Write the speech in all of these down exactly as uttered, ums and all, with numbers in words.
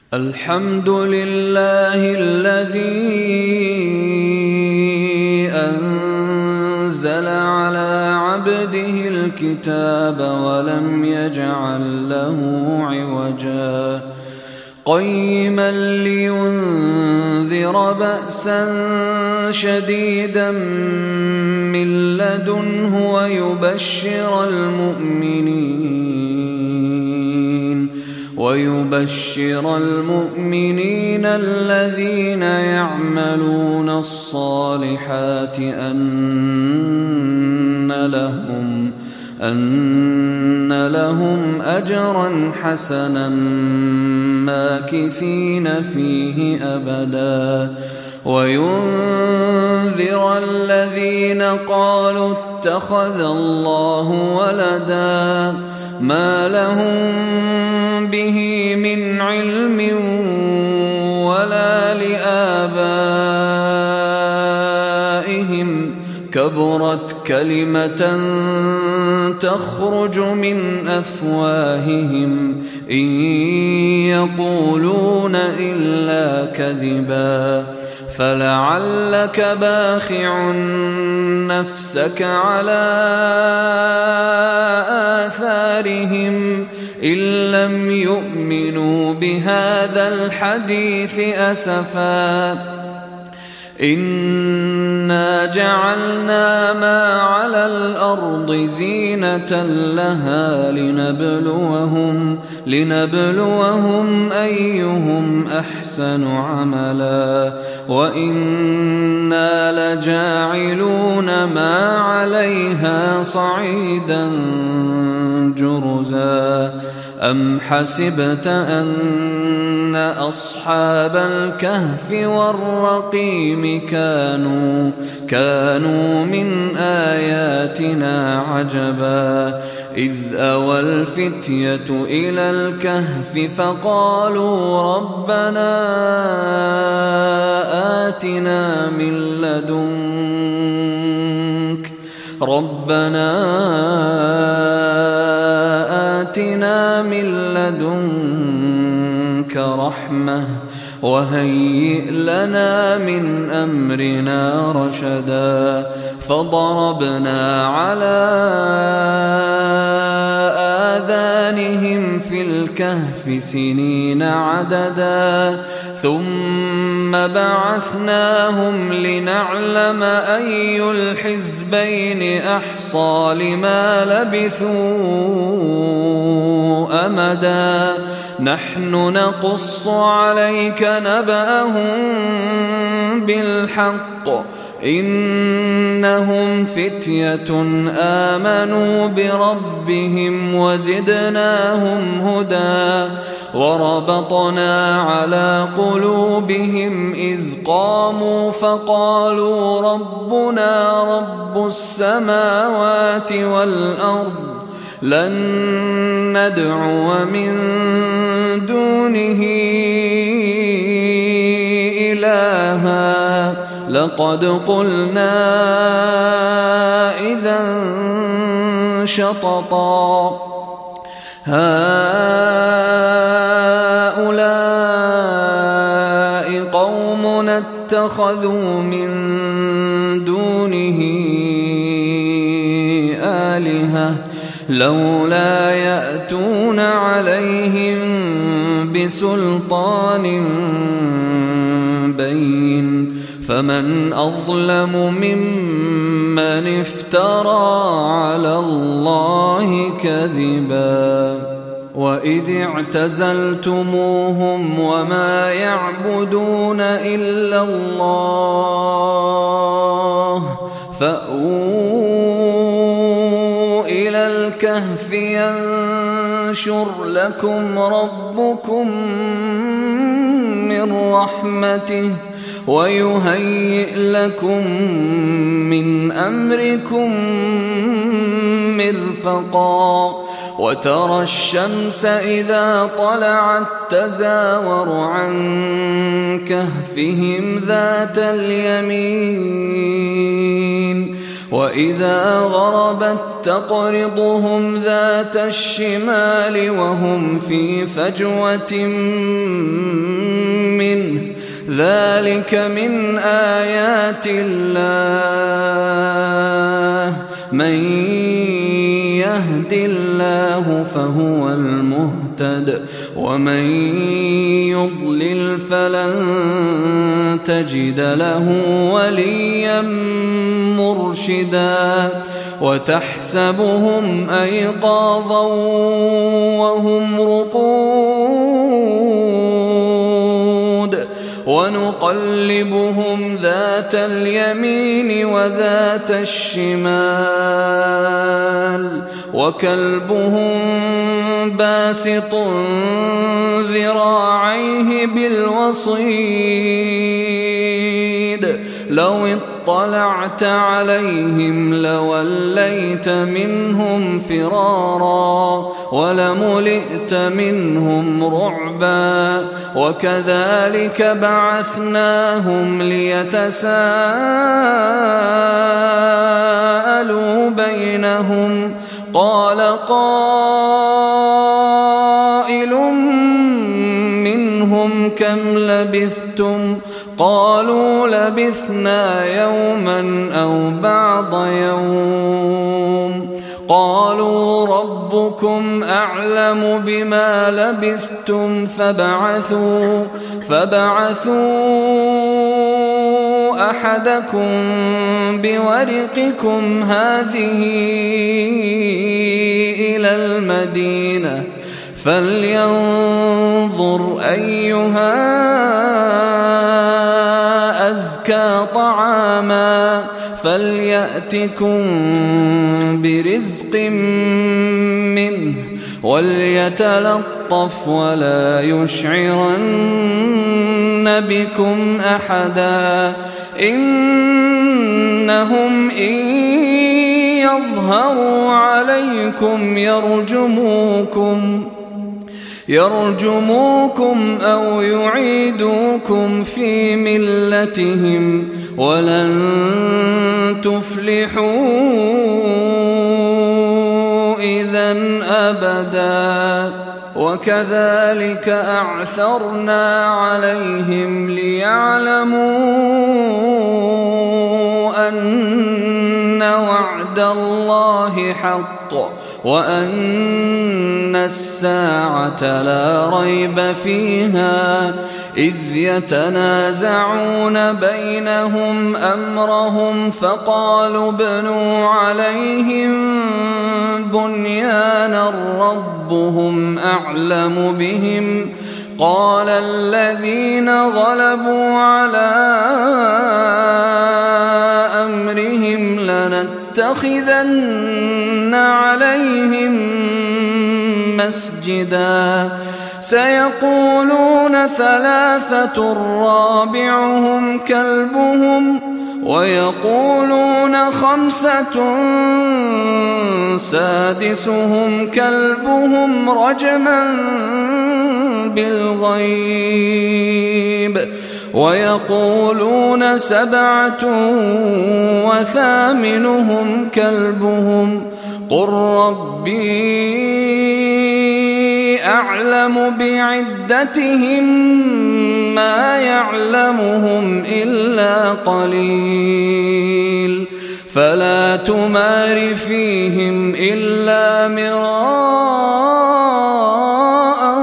الحمد لله الذي أنزل على عبده الكتاب ولم يجعل له عوجا قيما لينذر بأسا شديدا من لدنه ويبشر المؤمنين ويبشر المؤمنين الذين يعملون الصالحات أن لهم أن لهم أجرا حسنا ماكثين فيه أبدا وينذر الذين قالوا اتخذ الله ولدا ما لهم به من علم ولا لآبائهم كبرت كلمة تخرج من أفواههم إن يقولون إلا كذبا فلعلك باخع نفسك على آثارهم إن لم يؤمنوا بهذا الحديث أسفا إنا جعلنا ما على الأرض زينة لها لنبلوهم, لنبلوهم أيهم أحسن عملا وإنا لجاعلون ما عليها صعيدا جرزا أم حسبت أن أصحاب الكهف والرقيم كانوا, كانوا من آياتنا عجبا إذ أوى الفتية إلى الكهف فقالوا ربنا آتنا من لدنك ربنا آتنا من لدنك رحمة وهيئ لنا من أمرنا رشدا فضربنا على آذانهم في الكهف سنين عددا ثم بعثناهم لنعلم أي الحزبين أحصى لما لبثوا أمدا نحن نقص عليك نبأهم بالحق إنهم فتية آمنوا بربهم وزدناهم هدى وربطنا على قلوبهم إذ قاموا فقالوا ربنا رب السماوات والأرض لن ندعو من دونه إلها لقد قلنا إذا شططا هؤلاء قومنا اتخذوا من دونه آلهة لولا يأتون عليهم بسلطان بين فمن أظلم ممن افترى على الله كذبا وإذ اعتزلتموهم وما يعبدون إلا الله فأووا إلى الكهف ينشر لكم ربكم من رحمته ويهيئ لكم من أمركم مرفقا وترى الشمس إذا طلعت تزاور عن كهفهم ذات اليمين وإذا غربت تقرضهم ذات الشمال وهم في فجوة منه ذلك من آيات الله من يهد الله فهو المهتد ومن يضلل فلن تجد له وليا مرشدا وتحسبهم أيقاظا وهم رقود ونقلبهم ذات اليمين وذات الشمال وكلبهم باسط ذراعيه بالوصيد لو اطلعت عليهم لوليت منهم فرارا ولملئت منهم رعبا وكذلك بعثناهم ليتساءلوا بينهم قال قائل منهم كم لبثتم قالوا لبثنا يوما أو بعض يوم قالوا ربكم أعلم بما لبثتم فبعثوا فبعثوا أحدكم بورقكم هذه إلى المدينة فلينظر أيها أزكى طعاما فليأتكم برزق منه وليتلطف ولا يشعرن بكم أحدا إنهم إن يظهروا عليكم يرجموكم يرجموكم أو يعيدوكم في ملتهم ولن تفلحوا إذن أبدا وكذلك أعثرنا عليهم ليعلموا أن وعد الله حق وأن الساعة لا ريب فيها إذ يتنازعون بينهم أمرهم فقالوا ابنوا عليهم بنيانا ربهم أعلم بهم قال الذين غلبوا على أمرهم لنتخذن عليهم مسجدا سيقولون ثلاثة رابعهم كلبهم ويقولون خمسة سادسهم كلبهم رجما بالغيب ويقولون سبعة وثامنهم كلبهم قل ربي أعلم بعدتهم ما يعلمهم إلا قليل فلا تمار فيهم إلا مراء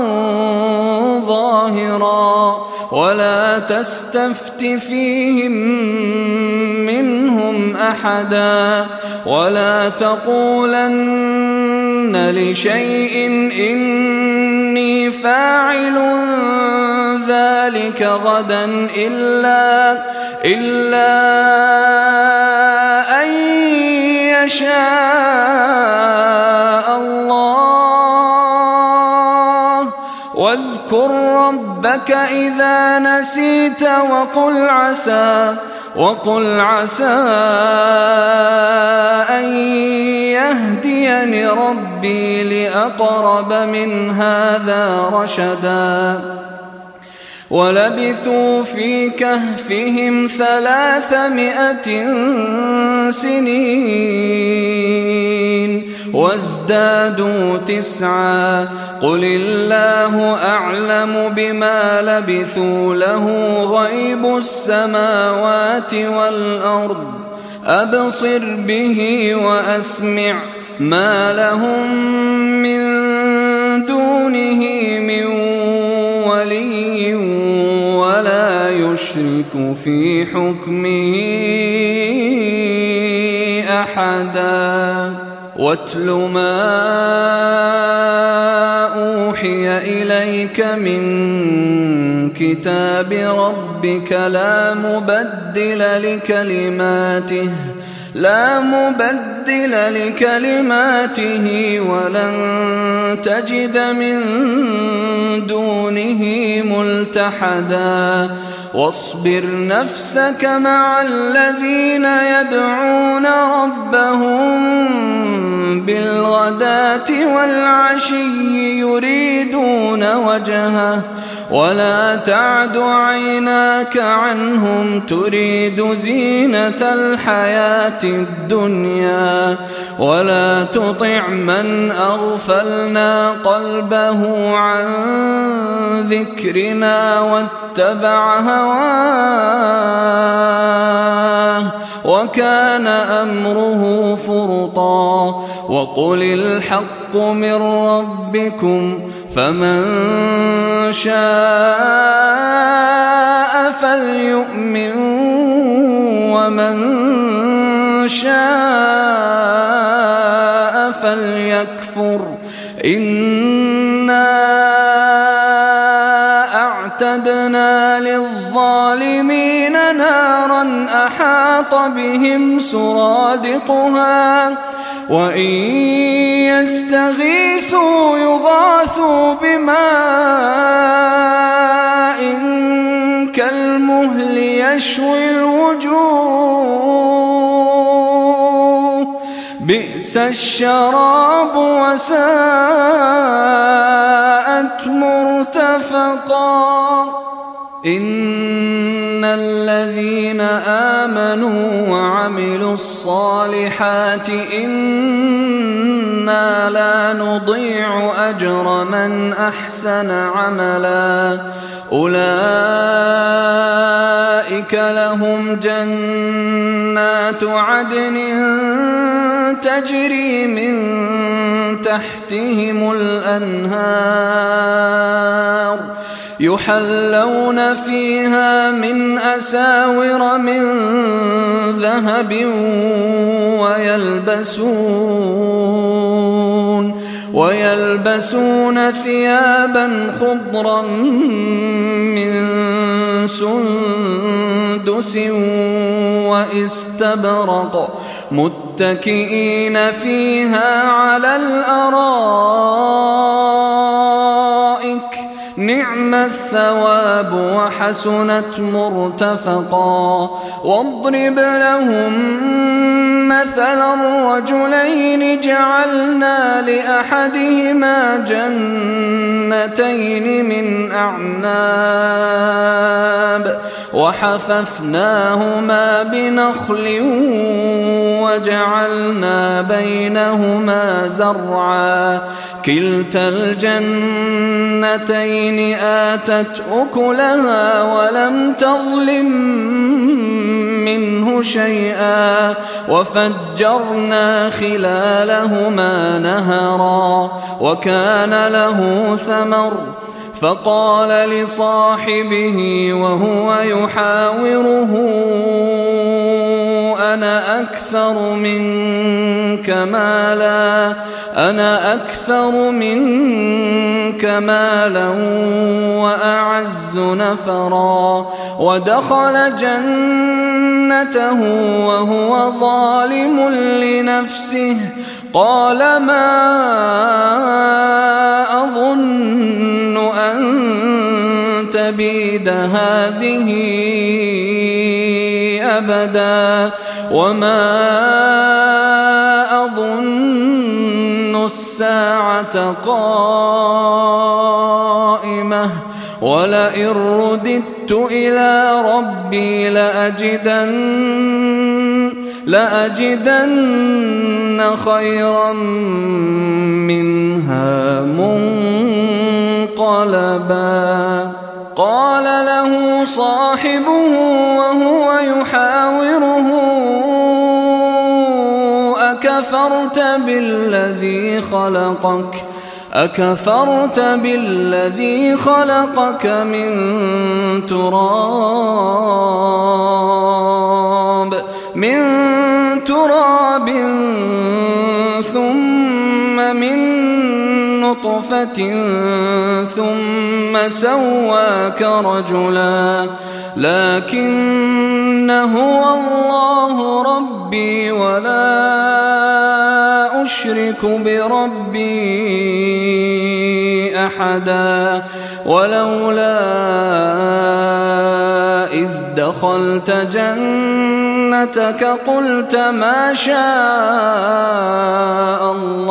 ظاهرا ولا تستفت فيهم منهم أحدا ولا تقولن لشيء إني فاعل ذلك غدا إلا إلا أن يشاء الله واذكر ربك إذا نسيت وقل عسى وقل عسى أن يهديني ربي لأقرب من هذا رشدا ولبثوا في كهفهم ثلاثمائة سنين وازدادوا تسعا قل الله أعلم بما لبثوا له غيب السماوات والأرض أبصر به وأسمع ما لهم من دونه من ولي ولا يشرك في حكمه أحدا واتل ما أوحي إليك من كتاب ربك لا مبدل لكلماته لا مبدل لكلماته ولن تجد من دونه ملتحدا واصبر نفسك مع الذين يدعون ربهم بالغداة والعشي يريدون وجهه ولا تعد عيناك عنهم تريد زينة الحياة الدنيا ولا تطع من أغفلنا قلبه عن ذكرنا واتبع هواه وكان أمره فرطا وقل الحق من ربكم فمن شاء فليؤمن ومن شاء فليكفر إنا أعتدنا للظالمين نارا أحاط بهم سرادقها وإن يستغيثوا يغاثوا بماء كالمهل يشوي الوجوه بئس الشراب وساءت مرتفقا إن الذين آمنوا وعملوا الصالحات إنا لا نضيع أجر من أحسن عملا أولئك لهم جنات عدن تجري من تحتهم الأنهار يحلون فيها من أساور من ذهب ويلبسون ويلبسون ثيابا خضرا من سندس واستبرق متكئين فيها على الأرائك نعم الثواب وحسنت مرتفقا واضرب لهم مثلا الرجلين جعلنا لأحدهما جنتين من أعناب وحففناهما بنخل وجعلنا بينهما زرعا كلتا الجنتين آتت أكلها ولم تظلم منه شيئا وفجرنا خلالهما نهرا وكان له ثمر فقال لصاحبه وهو يحاوره أنا أكثر منك مالا أنا أكثر منك مالا وأعز نفرا ودخل جنته وهو ظالم لنفسه قال ما أظن أن تبيد هذه أبدا وما أظن الساعة قائمة ولئن رددت إلى ربي لأجدن, لأجدن خيرا منها منقلبا. قال له صاحبه وهو يحاوره أكفرت بالذي خلقك أكفرت بالذي خلقك من تراب من تراب ثم من نطفة ثم سواك رجلا لكن هو الله ربي ولا أشرك بربي أحدا. ولولا إذ دخلت جنتك قلت ما شاء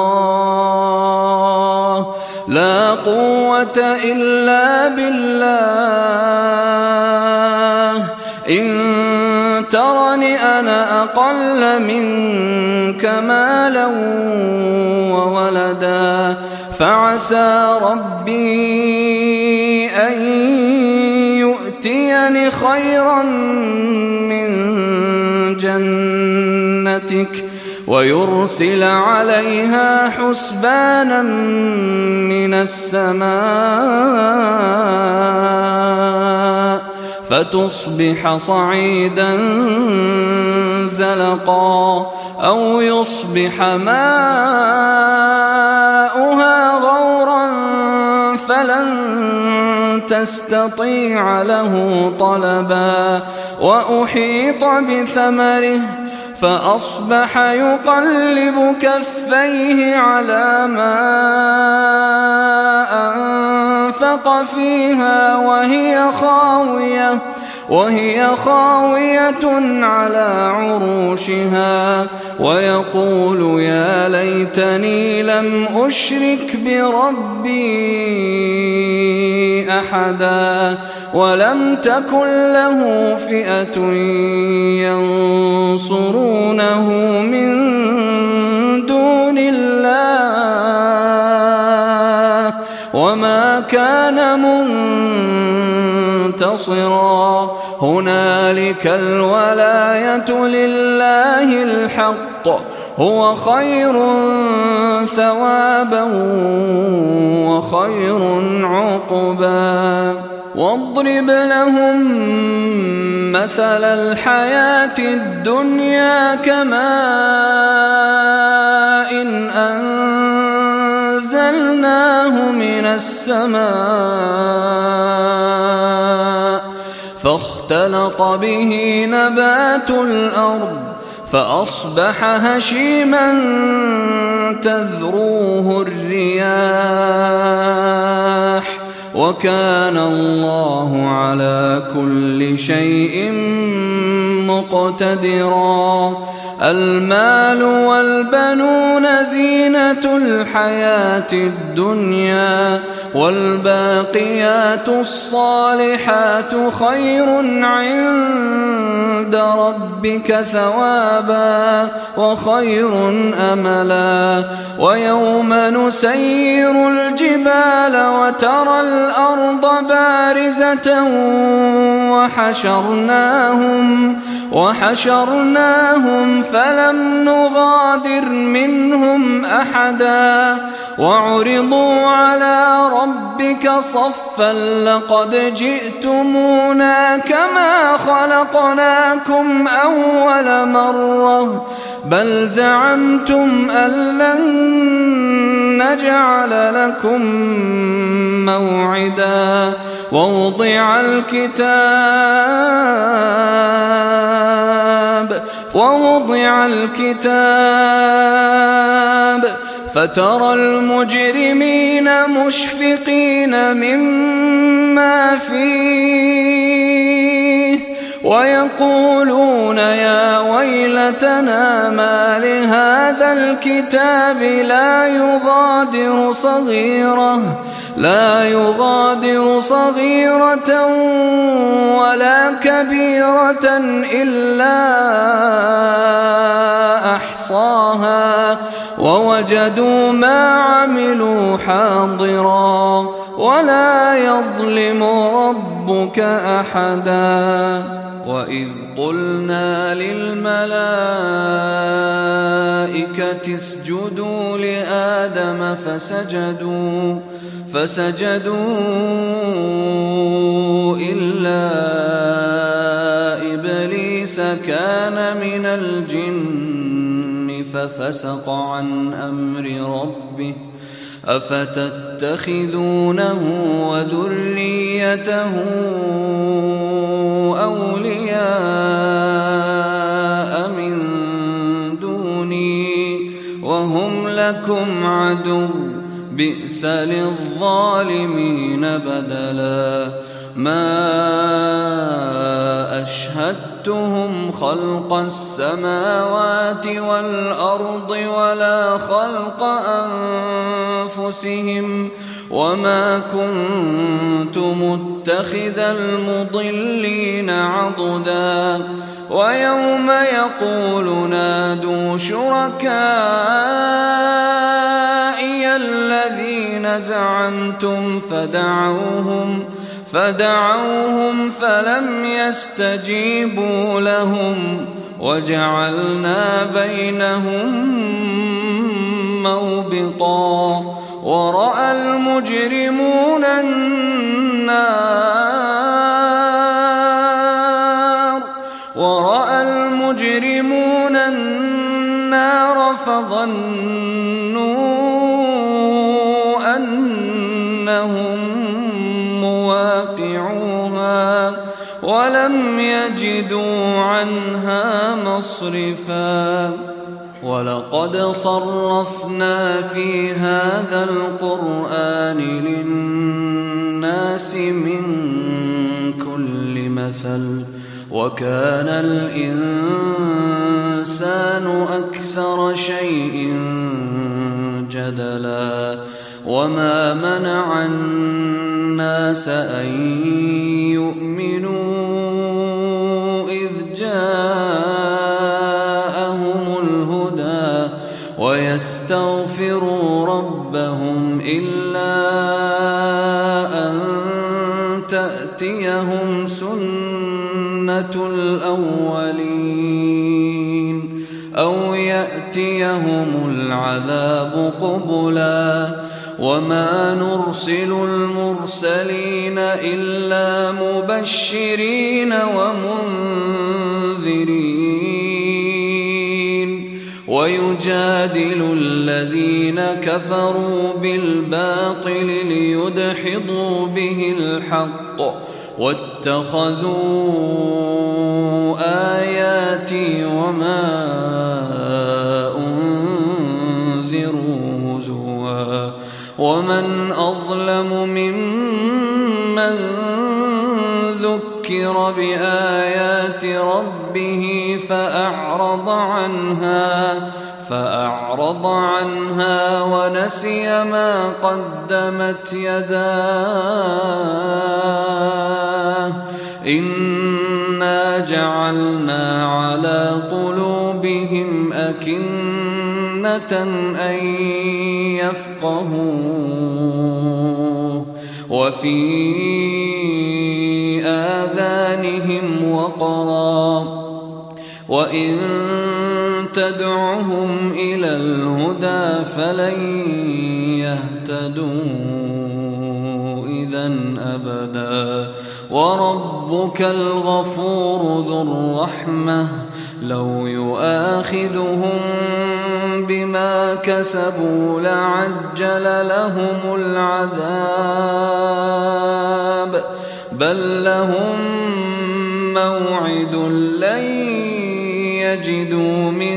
الله لا قوة إلا بالله إن ترني أنا أقل منك مالا وولدا فعسى ربي أن يؤتيني خيرا من جنتك ويرسل عليها حسبانا من السماء فتصبح صعيدا زلقا أو يصبح ماؤها غورا فلن تستطيع له طلبا. وأحيط بثمره فأصبح يقلب كفيه على ما أنفق فيها وهي خاوية وهي خاوية على عروشها ويقول يا ليتني لم أشرك بربي أحدا. ولم تكن له فئة ينصرونه من دون الله وما كان منتصرا. هنالك الولاية لله الحق هو خير ثوابا وخير عقبا. واضرب لهم مثل الحياة الدنيا كماء إن أنزلناه من السماء فاختلط به نبات الأرض فأصبح هشيما تذروه الرياح وكان الله على كل شيء مقتدرا. المال والبنون زينة الحياة الدنيا والباقيات الصالحات خير عند ربك ثوابا وخير أملا. ويوم نسير الجبال وترى الأرض بارزة وحشرناهم وحشرناهم فلم نغادر منهم أحدا وعرضوا على ربك صفا لقد جئتمونا كما خلقناكم أول مرة بل زعمتم أن لن نجعل لكم موعدا. ووضع الكتاب ووضع الكتاب فترى المجرمين مشفقين مما فيه ويقولون يا ويلتنا ما لهذا الكتاب لا يغادر صغيرة لا يغادر صغيرة ولا كبيرة إلا أحصاها ووجدوا ما عملوا حاضرا ولا يظلم ربك أحدا. وإذ قلنا للملائكة اسجدوا لآدم فسجدوا فسجدوا إلا إبليس كان من الجن ففسق عن أمر ربه أفتتخذونه وذريته أولياء من دوني وهم لكم عدو بئس للظالمين بدلا. ما أشهدتهم خلق السماوات والأرض ولا خلق أنفسهم وما كنت متخذ المضلين عضدا. ويوم يقول نادوا شركائي الذين زعمتم فدعوهم فدعوهم فلم يستجيبوا لهم وجعلنا بينهم موبقا. ورأى المجرمون النار ورأى المجرمون النار فظنوا أنهم مواقعوها ولم يجدوا عنها مصرفا. ولقد صرفنا في هذا القرآن للناس من كل مثل وكان الإنسان أكثر شيء جدلا. وما منع الناس أن يؤمنوا إذ جاءهم الهدى ويستغفروا ربهم إلا أن تأتيهم سنة الأولين أو يأتيهم العذاب قبلا. وما نرسل المرسلين إلا مبشرين ومنذرين ويجادل الذين كفروا بالباطل ليدحضوا به الحق واتخذوا آياتي وما أنذروا هزوا. ومن أظلم ممن ذكر بآيات ربه فأعرض عنها فأعرض عنها ونسي ما قدمت يداه إنا جعلنا على قلوبهم أكنة أن يفقهوه وفي آذانهم وقرا وإن تدعهم إلى الهدى فلن يهتدوا إذن أبدا. وربك الغفور ذو الرحمة لو يؤاخذهم بما كسبوا لعجل لهم العذاب بل لهم موعد لن يجدوا من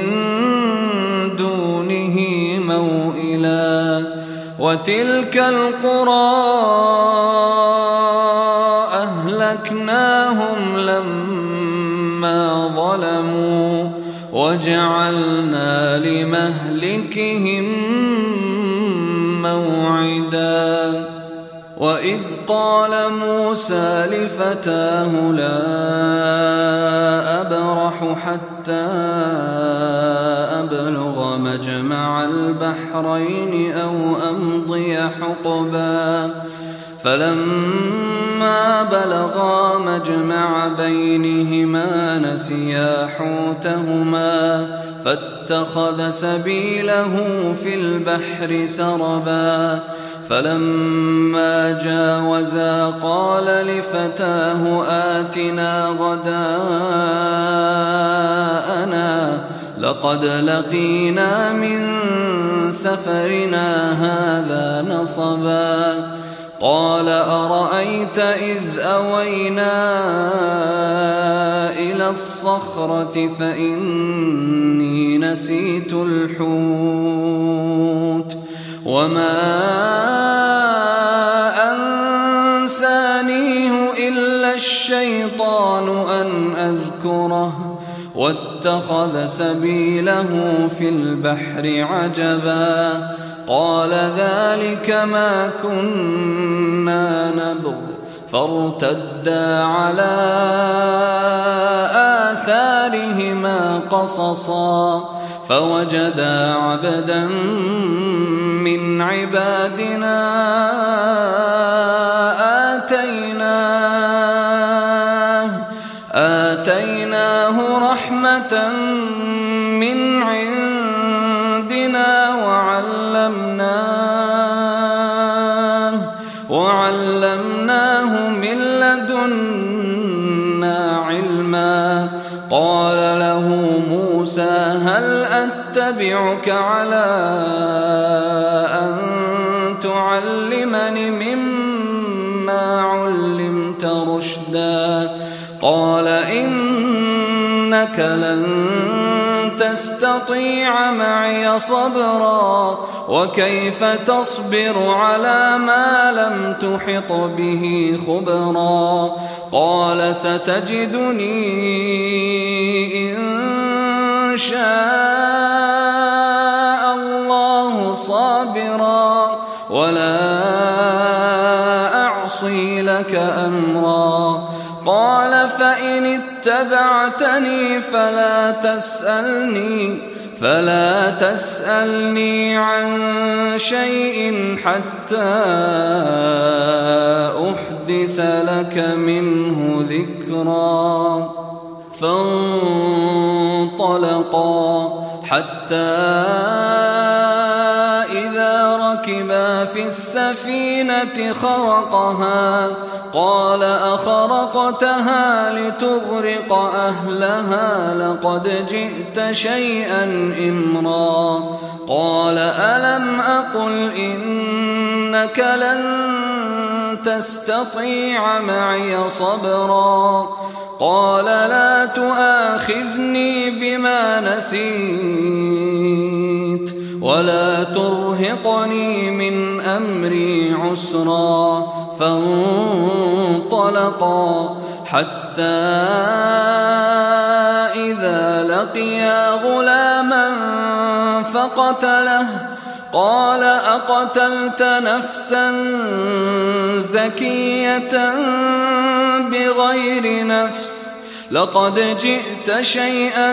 دونه موئلا. وتلك القرى أهلكناهم لما ظلموا وجعلنا لمهلكهم موعدا. وإذ قال موسى لفتاه لا أبرح حتى أبلغ مجمع البحرين أو أمضي حقبا فلما بلغا مجمع بينهما نسيا حوتهما فاتخذ سبيله في البحر سربا فلما جاوزا قال لفتاه آتنا غداءنا لقد لقينا من سفرنا هذا نصبا قال أرأيت إذ أوينا إلى الصخرة فإني نسيت الحوت وما أنسانيه إلا الشيطان أن أذكره واتخذ سبيله في البحر عجبا قال ذلك ما كنا نبغ فارتدا على آثارهما قصصا فوجدا عبدا من عبادنا آتيناه آتيناه رحمة من عندنا وعلمناه وعلمناه من لدنا علما قال له موسى هل أتبعك على أن تعلمني مما علمت رشدا قال إنك لن تستطيع معي صبرا وكيف تصبر على ما لم تحط به خبرا قال ستجدني إن شاء الله صابرا ولا أعصي لك أمرا قال فإن اتبعتني فلا تسألني فلا تسألني عن شيء حتى أحدث لك منه ذكرا فانطلقا حتى إذا ركبا في السفينة خرقها قال أخرقتها لتغرق أهلها لقد جئت شيئا إمرا قال ألم أقل إنك لن تستطيع معي صبرا قال لا تؤاخذني بما نسيت ولا ترهقني من أمري عسرا فانطلقا حتى إذا لقيا غلاما فقتله قال أقتلت نفسا زكية بغير نفس لقد جئت شيئا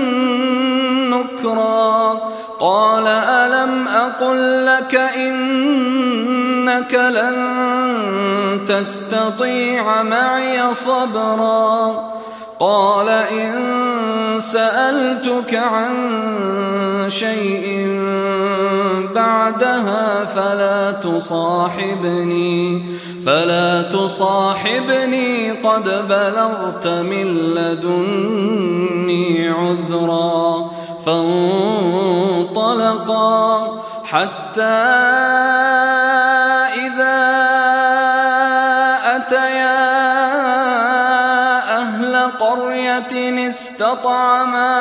نكرا قال ألم أقل لك إنك لن تستطيع معي صبرا قال إن سألتك عن شيء بعدها فلا تصاحبني فلا تصاحبني قد بلغت من لدني عذرا فانطلقا حتى إذا أتيا أهل قرية استطعما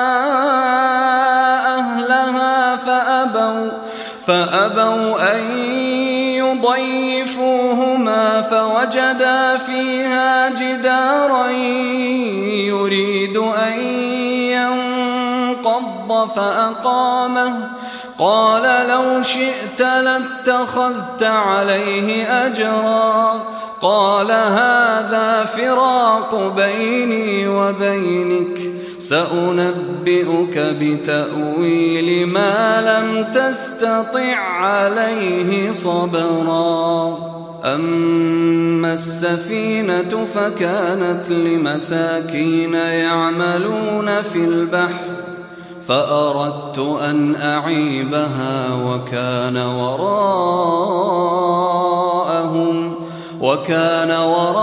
أهلها فأبوا فأبوا أن يضيفوهما فوجدا فيها جدارا يريد أن ينقض فأقامه قال لو شئت لاتخذت عليه أجرا قال هذا فراق بيني وبينك سأنبئك بتأويل ما لم تستطع عليه صبرا أما السفينة فكانت لمساكين يعملون في البحر فأردت أن أعيبها وكان وراءهم وكان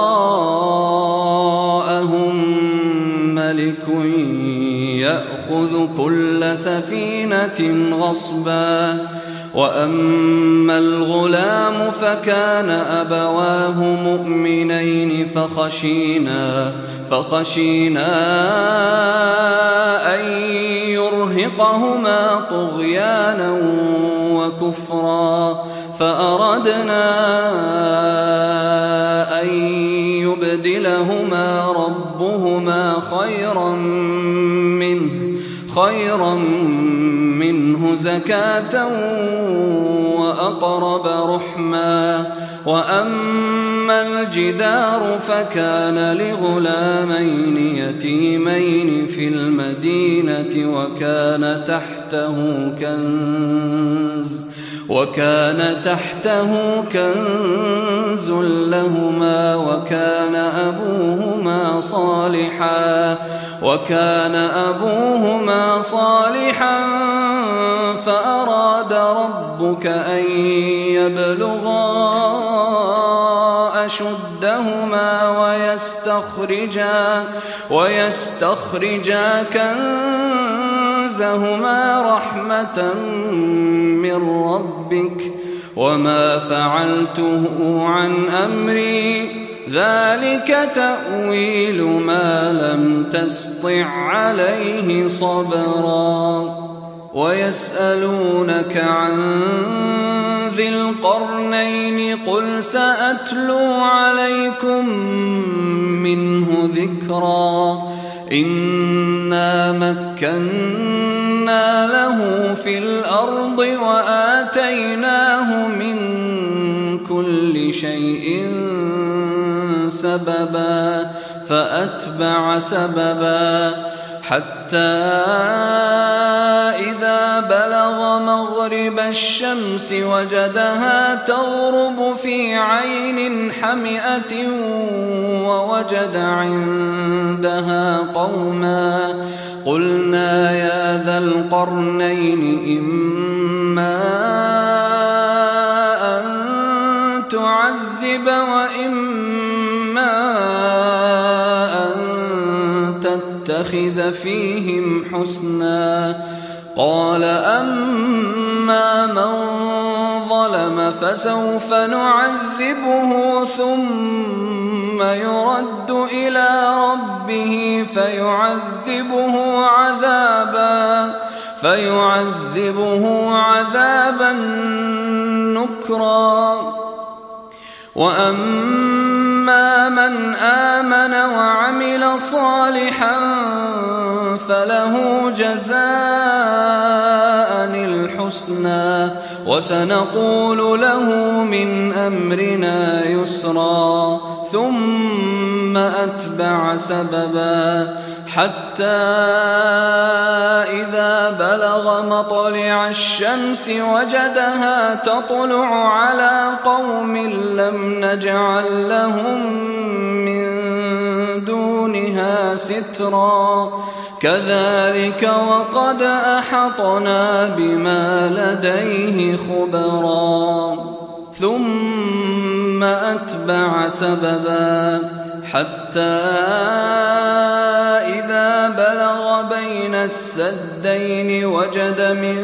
وراءهم ملك يأخذ كل سفينة غصبا وأما الغلام فكان أبواه مؤمنين فخشينا فخشينا أن يرهقهما طغيانا وكفرا فأردنا أن يبدلهما ربهما خيرا منه خيرا منه زكاة وأقرب رحما وأما الجدار فكان لغلامين يتيمين في المدينة وكان تحته كنز وكان تحته كنز لهما وكان أبوهما صالحا وكان أبوهما صالحا فأراد ربك أن يبلغا أشدهما ويستخرجا ويستخرجا كنزهما رحمة من ربك وما فعلته عن أمري ذلك تأويل ما لم تسطع عليه صبرا ويسألونك عن ذي القرنين قل سأتلو عليكم منه ذكرا إنا مكنا له في الأرض وآتيناه من كل شيء سببا فأتبع سببا حتى إذا بلغ مغرب الشمس وجدها تغرب في عين حمئة ووجد عندها قوما قلنا يا ذا القرنين إما أن تعذب وإما أن تتخذ فيهم حسنا قال أما من ظلم فسوف نعذبه ثم يرد إلى ربه فيعذبه عذابا فيعذبه عذابا نكرا وأما من آمن وعمل صالحا فله جزاء الحسنى وسنقول له من أمرنا يسرا ثم أتبع سببا حتى إذا بلغ مطلع الشمس وجدها تطلع على قوم لم نجعل لهم من دونها سترا كذلك وقد أحطنا بما لديه خبرا ثم أتبع سببا حتى إذا بلغ بين السدين وجد من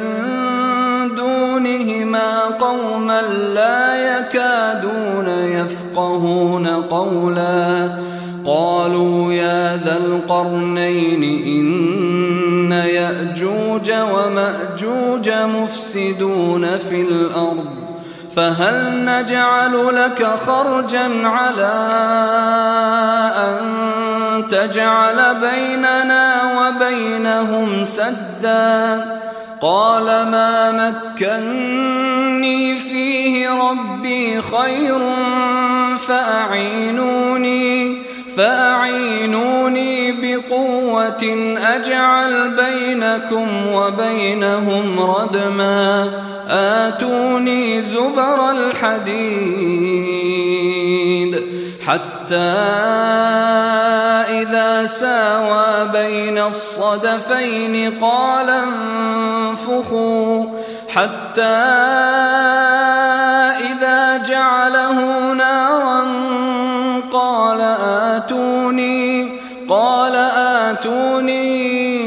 دونهما قوما لا يكادون يفقهون قولا قالوا يا ذا القرنين إن يأجوج ومأجوج مفسدون في الأرض فهل نجعل لك خرجا على أن تجعل بيننا وبينهم سدا قال ما مكني فيه ربي خير فأعينوني, فأعينوني بقوة أجعل بينكم وبينهم ردما آتوني زبر الحديد حتى إذا ساوى بين الصدفين قال انفخوا حتى إذا جعله نارا قال آتوني قال آتوني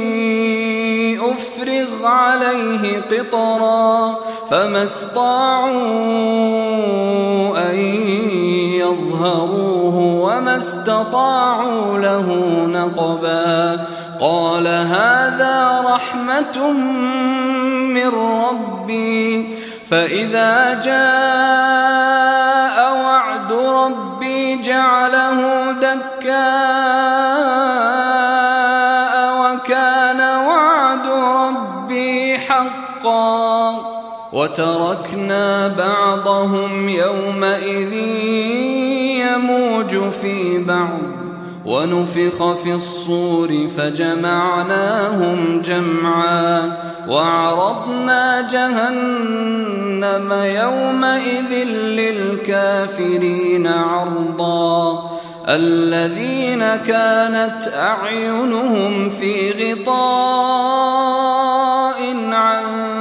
أفرغ عليه قطرا فما استطاعوا أن يظهروه وما استطاعوا له نقبا قال هذا رحمة من ربي فإذا جاء وعد ربي جعله دكاء وكان وعد ربي حقا وتركنا بعضهم يومئذ يموج في بعض ونفخ في الصور فجمعناهم جمعا وعرضنا جهنم يومئذ للكافرين عرضا الذين كانت أعينهم في غطاء عن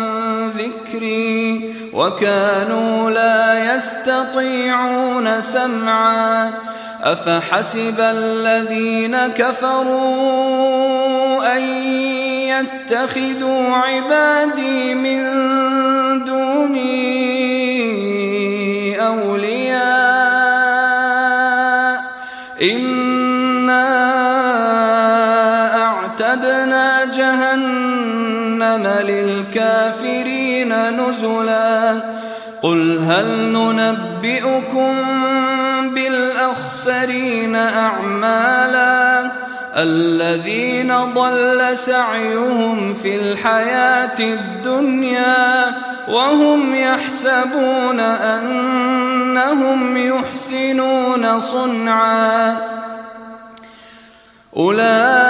ذكري وكانوا لا يستطيعون سمعا أفحسب الذين كفروا أن يتخذوا عبادي من دوني أولياء إنا أعتدنا جهنم للكافرين نزلا قل هل ننبئكم بالأخسرين أعمالا الذين ضل سعيهم في الحياة الدنيا وهم يحسبون أنهم يحسنون صنعا أولئك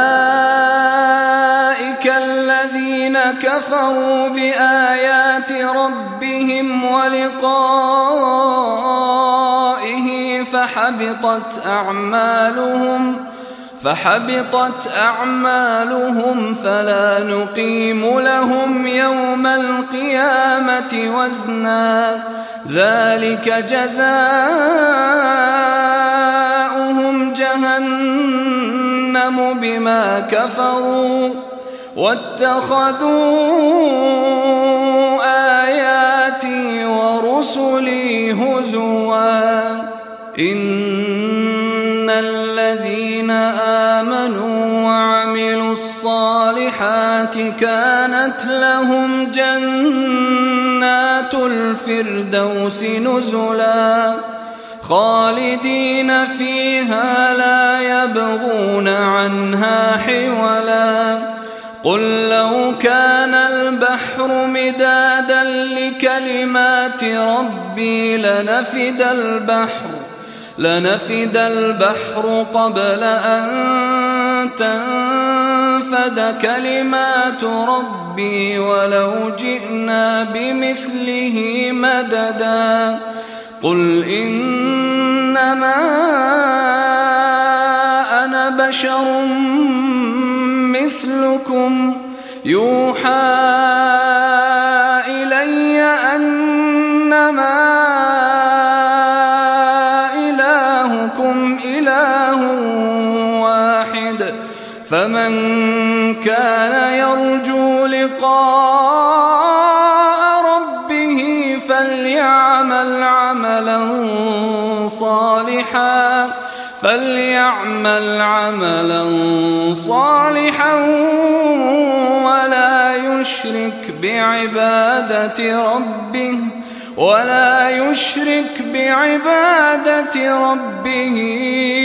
الذين كفروا بآيات ربهم ولقائه فحبطت أعمالهم فحبطت أعمالهم فلا نقيم لهم يوم القيامة وزنا ذلك جزاؤهم جهنم بما كفروا واتخذوا آياتي ورسلي هزوا إن الذين آمنوا وعملوا الصالحات كانت لهم جنات الفردوس نزلا خالدين فيها لا يبغون عنها حولا قل لو كان البحر مدادا لكلمات ربي لنفد البحر لنفد البحر قبل أن تنفد كلمات ربي ولو جئنا بمثله مددا قل إنما أنا بشر مثلكم يوحى إلي أنما إلهكم إله واحد فمن كان يرجو لقاء ربه فليعمل عملا صالحا فليعمل عملا صالحا ولا يشرك بعبادة ربه ولا يشرك بعبادة ربه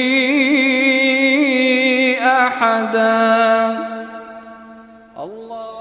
أحدا. الله